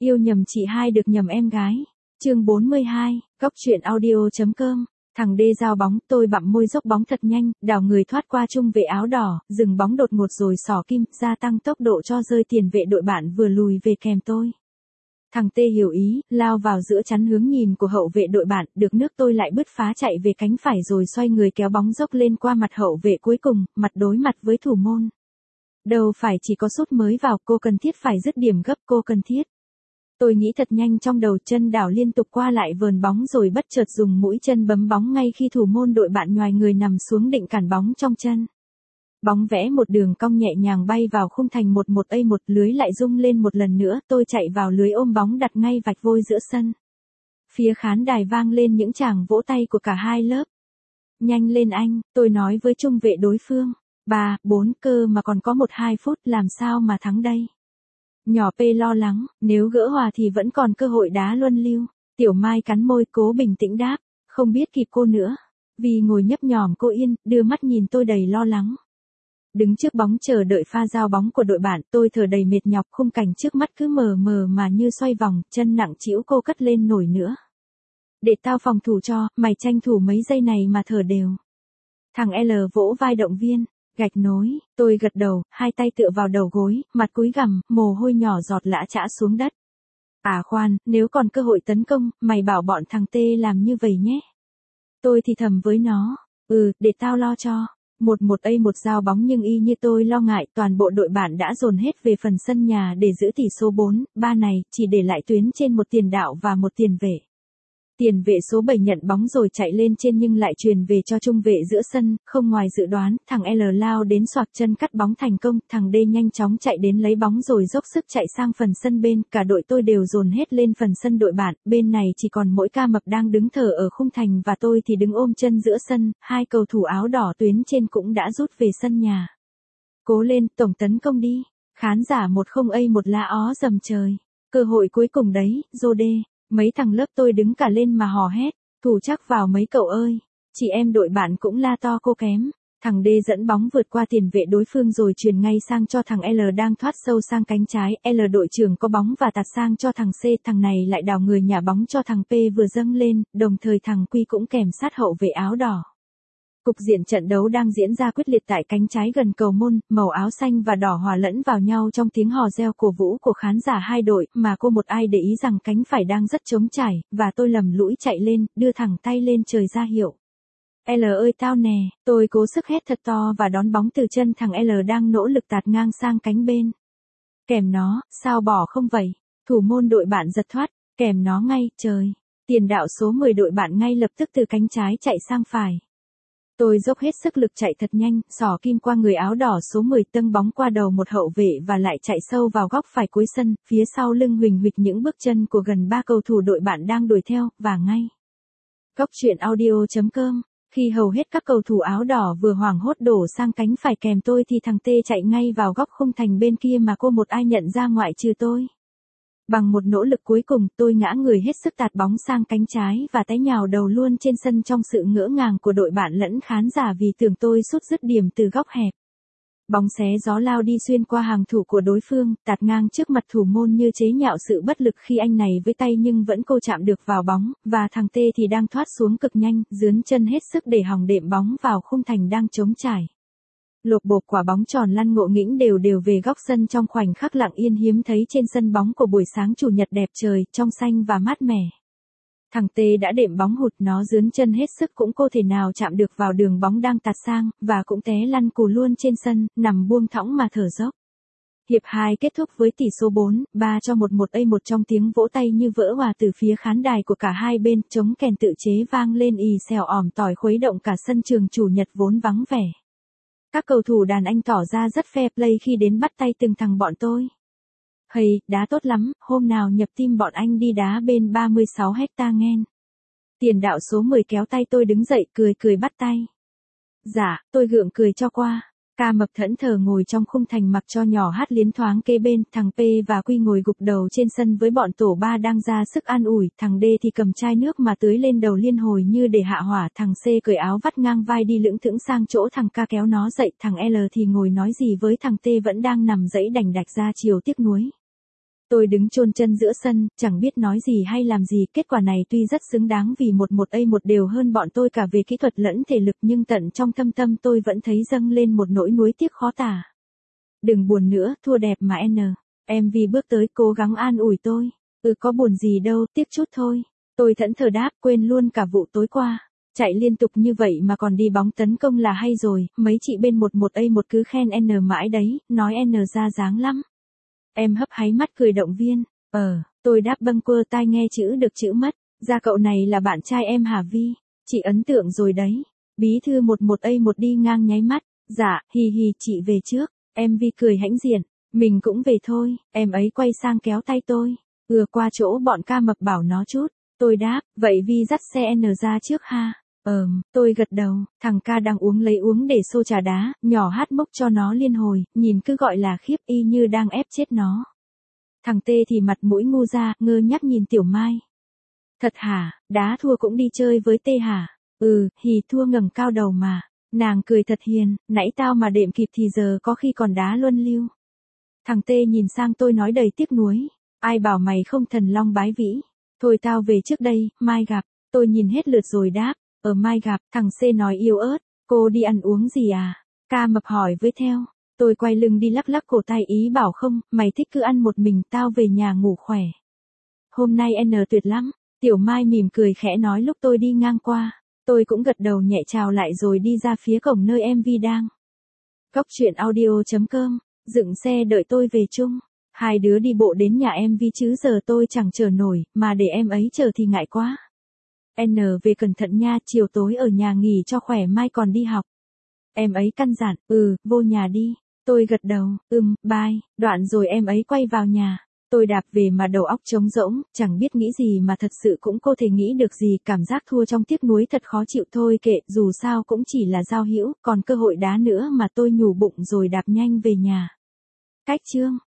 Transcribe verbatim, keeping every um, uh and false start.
Yêu nhầm chị hai được nhầm em gái. Chương bốn mươi hai, Góc truyện audio.com. Thằng đê giao bóng, tôi bặm môi dốc bóng thật nhanh, đảo người thoát qua trung vệ áo đỏ, dừng bóng đột ngột rồi xỏ kim, gia tăng tốc độ cho rơi tiền vệ đội bạn vừa lùi về kèm tôi. Thằng Tê hiểu ý, lao vào giữa chắn hướng nhìn của hậu vệ đội bạn, được nước tôi lại bứt phá chạy về cánh phải rồi xoay người kéo bóng dốc lên qua mặt hậu vệ cuối cùng, mặt đối mặt với thủ môn. Đâu phải chỉ có sút mới vào, cô cần thiết phải dứt điểm gấp, cô cần thiết. Tôi nghĩ thật nhanh trong đầu, chân đảo liên tục qua lại vờn bóng rồi bất chợt dùng mũi chân bấm bóng ngay khi thủ môn đội bạn nhoài người nằm xuống định cản bóng trong chân. Bóng vẽ một đường cong nhẹ nhàng bay vào khung thành một một a một, lưới lại rung lên một lần nữa, tôi chạy vào lưới ôm bóng đặt ngay vạch vôi giữa sân. Phía khán đài vang lên những tràng vỗ tay của cả hai lớp. Nhanh lên anh, tôi nói với trung vệ đối phương. Ba, bốn cơ mà còn có một hai phút, làm sao mà thắng đây? Nhỏ P lo lắng, nếu gỡ hòa thì vẫn còn cơ hội đá luân lưu. Tiểu Mai cắn môi cố bình tĩnh đáp, không biết kịp cô nữa. Vì ngồi nhấp nhòm cô yên, đưa mắt nhìn tôi đầy lo lắng. Đứng trước bóng chờ đợi pha giao bóng của đội bạn, tôi thở đầy mệt nhọc, khung cảnh trước mắt cứ mờ mờ mà như xoay vòng, chân nặng trĩu cô cất lên nổi nữa. Để tao phòng thủ cho, mày tranh thủ mấy giây này mà thở đều. Thằng L vỗ vai động viên. Gạch nối, tôi gật đầu, hai tay tựa vào đầu gối, mặt cúi gằm, mồ hôi nhỏ giọt lã chã xuống đất. À khoan, nếu còn cơ hội tấn công, mày bảo bọn thằng T làm như vậy nhé. Tôi thì thầm với nó, ừ, để tao lo cho. Một một a một giao bóng nhưng y như tôi lo ngại, toàn bộ đội bạn đã dồn hết về phần sân nhà để giữ tỷ số bốn ba này, chỉ để lại Tuyến trên một tiền đạo và một tiền vệ. Tiền vệ số bảy nhận bóng rồi chạy lên trên nhưng lại truyền về cho trung vệ giữa sân, không ngoài dự đoán, thằng L lao đến xoạc chân cắt bóng thành công, thằng D nhanh chóng chạy đến lấy bóng rồi dốc sức chạy sang phần sân bên, cả đội tôi đều dồn hết lên phần sân đội bạn, bên này chỉ còn mỗi Ca Mập đang đứng thở ở khung thành và tôi thì đứng ôm chân giữa sân, hai cầu thủ áo đỏ Tuyến trên cũng đã rút về sân nhà. Cố lên, tổng tấn công đi, khán giả một không a một la ó dầm trời, cơ hội cuối cùng đấy, Rode. Mấy thằng lớp tôi đứng cả lên mà hò hét, thủ chắc vào mấy cậu ơi, chị em đội bạn cũng la to cô kém. Thằng D dẫn bóng vượt qua tiền vệ đối phương rồi truyền ngay sang cho thằng L đang thoát sâu sang cánh trái, L đội trưởng có bóng và tạt sang cho thằng C, thằng này lại đảo người nhả bóng cho thằng P vừa dâng lên, đồng thời thằng Q cũng kèm sát hậu vệ áo đỏ. Cục diện trận đấu đang diễn ra quyết liệt tại cánh trái gần cầu môn, màu áo xanh và đỏ hòa lẫn vào nhau trong tiếng hò reo cổ vũ của khán giả hai đội, mà cô một ai để ý rằng cánh phải đang rất trống trải, và tôi lầm lũi chạy lên, đưa thẳng tay lên trời ra hiệu. L ơi tao nè, tôi cố sức hét thật to và đón bóng từ chân thằng L đang nỗ lực tạt ngang sang cánh bên. Kèm nó, sao bỏ không vậy? Thủ môn đội bạn giật thoát, kèm nó ngay, trời. Tiền đạo số mười đội bạn ngay lập tức từ cánh trái chạy sang phải. Tôi dốc hết sức lực chạy thật nhanh, xỏ kim qua người áo đỏ số mười, tâng bóng qua đầu một hậu vệ và lại chạy sâu vào góc phải cuối sân, phía sau lưng huỳnh huỵch những bước chân của gần ba cầu thủ đội bạn đang đuổi theo, và ngay. Góc truyện audio.com, khi hầu hết các cầu thủ áo đỏ vừa hoảng hốt đổ sang cánh phải kèm tôi thì thằng T chạy ngay vào góc khung thành bên kia mà cô một ai nhận ra ngoại trừ tôi. Bằng một nỗ lực cuối cùng, tôi ngã người hết sức tạt bóng sang cánh trái và té nhào đầu luôn trên sân trong sự ngỡ ngàng của đội bạn lẫn khán giả vì tưởng tôi sút dứt điểm từ góc hẹp. Bóng xé gió lao đi xuyên qua hàng thủ của đối phương, tạt ngang trước mặt thủ môn như chế nhạo sự bất lực khi anh này với tay nhưng vẫn cô chạm được vào bóng, và thằng T thì đang thoát xuống cực nhanh, dướn chân hết sức để hòng đệm bóng vào khung thành đang trống trải. Lộp bộp quả bóng tròn lăn ngộ nghĩnh đều đều về góc sân trong khoảnh khắc lặng yên hiếm thấy trên sân bóng của buổi sáng chủ nhật đẹp trời, trong xanh và mát mẻ. Thằng T đã đệm bóng hụt, nó dướn chân hết sức cũng không thể nào chạm được vào đường bóng đang tạt sang, và cũng té lăn cù luôn trên sân, nằm buông thõng mà thở dốc. Hiệp hai kết thúc với tỷ số bốn ba cho một một a một trong tiếng vỗ tay như vỡ hòa từ phía khán đài của cả hai bên, trống kèn tự chế vang lên ì xèo ỏm tỏi khuấy động cả sân trường chủ nhật vốn vắng vẻ. Các cầu thủ đàn anh tỏ ra rất fair play khi đến bắt tay từng thằng bọn tôi. Hây, đá tốt lắm, hôm nào nhập team bọn anh đi đá bên ba mươi sáu hecta nghen. Tiền đạo số mười kéo tay tôi đứng dậy cười cười bắt tay. Dạ, tôi gượng cười cho qua. Ca Mập thẫn thờ ngồi trong khung thành mặc cho nhỏ hát liến thoáng kế bên, thằng P và Quy ngồi gục đầu trên sân với bọn tổ ba đang ra sức an ủi, thằng D thì cầm chai nước mà tưới lên đầu liên hồi như để hạ hỏa, thằng C cởi áo vắt ngang vai đi lững thững sang chỗ thằng K kéo nó dậy, thằng L thì ngồi nói gì với thằng T vẫn đang nằm dẫy đành đạch ra chiều tiếc nuối. Tôi đứng chôn chân giữa sân, chẳng biết nói gì hay làm gì, kết quả này tuy rất xứng đáng vì một một a một đều hơn bọn tôi cả về kỹ thuật lẫn thể lực, nhưng tận trong thâm tâm tôi vẫn thấy dâng lên một nỗi nuối tiếc khó tả. Đừng buồn nữa, thua đẹp mà N. em vê bước tới cố gắng an ủi tôi. Ừ có buồn gì đâu, tiếc chút thôi. Tôi thẫn thờ đáp, quên luôn cả vụ tối qua. Chạy liên tục như vậy mà còn đi bóng tấn công là hay rồi, mấy chị bên một một a một cứ khen N mãi đấy, nói N ra dáng lắm. Em hấp háy mắt cười động viên. Ờ, tôi đáp bâng quơ tai nghe chữ được chữ mất. Ra cậu này là bạn trai em hả Vi? Chị ấn tượng rồi đấy. Bí thư một một a một đi ngang nháy mắt. Dạ, hì hì chị về trước. Em Vi cười hãnh diện. Mình cũng về thôi. Em ấy quay sang kéo tay tôi. Ừa qua chỗ bọn ca mập bảo nó chút. Tôi đáp, vậy Vi dắt xe N ra trước ha. Ờm, tôi gật đầu, thằng ca đang uống lấy uống để xô trà đá, nhỏ hát mốc cho nó liên hồi, nhìn cứ gọi là khiếp y như đang ép chết nó. Thằng Tê thì mặt mũi ngu ra, ngơ ngác nhìn Tiểu Mai. Thật hả, đá thua cũng đi chơi với Tê hả? Ừ, hì thua ngẩng cao đầu mà. Nàng cười thật hiền, nãy tao mà đệm kịp thì giờ có khi còn đá luân lưu. Thằng Tê nhìn sang tôi nói đầy tiếc nuối. Ai bảo mày không thần long bái vĩ. Thôi tao về trước đây, mai gặp. Tôi nhìn hết lượt rồi đáp. Ở mai gặp, thằng C nói yếu ớt. Cô đi ăn uống gì à? Ca mập hỏi với theo. Tôi quay lưng đi lắc lắc cổ tay ý bảo không, mày thích cứ ăn một mình, tao về nhà ngủ khỏe. Hôm nay N tuyệt lắm. Tiểu Mai mỉm cười khẽ nói lúc tôi đi ngang qua. Tôi cũng gật đầu nhẹ chào lại rồi đi ra phía cổng nơi em vê đang. Cóc truyện audio chấm com, dựng xe đợi tôi về chung. Hai đứa đi bộ đến nhà em vê chứ giờ tôi chẳng chờ nổi, mà để em ấy chờ thì ngại quá. N về cẩn thận nha, chiều tối ở nhà nghỉ cho khỏe mai còn đi học. Em ấy căn dặn, ừ, vô nhà đi. Tôi gật đầu, ừm, bye, đoạn rồi em ấy quay vào nhà. Tôi đạp về mà đầu óc trống rỗng, chẳng biết nghĩ gì mà thật sự cũng không thể nghĩ được gì, cảm giác thua trong tiếc nuối thật khó chịu thôi kệ, dù sao cũng chỉ là giao hữu, còn cơ hội đá nữa mà tôi nhủ bụng rồi đạp nhanh về nhà. Cách chương